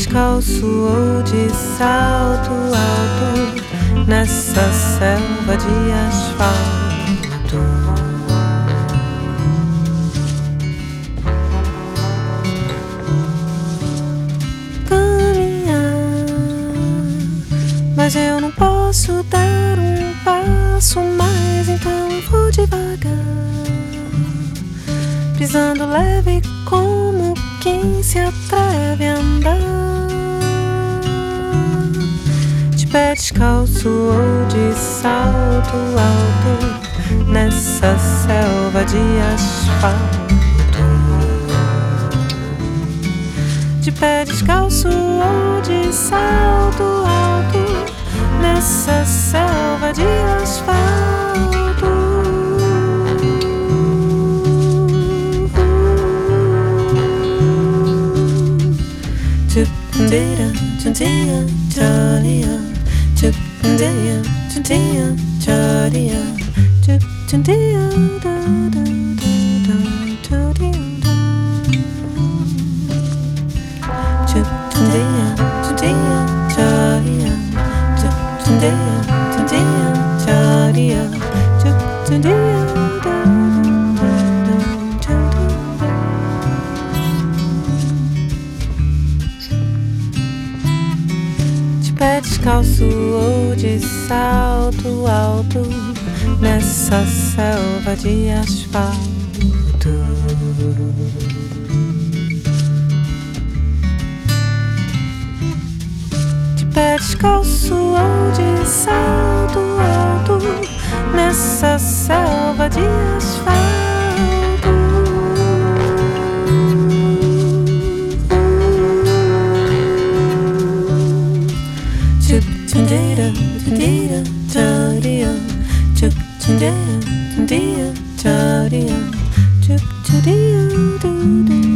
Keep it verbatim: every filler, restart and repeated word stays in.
descalço ou de salto alto nessa selva de asfalto. Caminhar, mas eu não posso dar um passo mais, então vou devagar, pisando leve como quem se atreve a andar, de pé descalço ou de salto alto nessa selva de asfalto. De pé descalço ou de salto alto nessa selva de asfalto. Chupindeira, chuntia, charia, chupindeira, chuntia, charia, chupindeira, da da da da charia. Chupindeira, chuntia, charia, chupindeira, chuntia, charia, chupindeira, da da da charia. Pé descalço ou de salto alto nessa selva de asfalto. De pé descalço ou de salto alto nessa selva de asfalto. Chupindeira, chundia, charia, chupindeira, chundia, charia, chupindeira,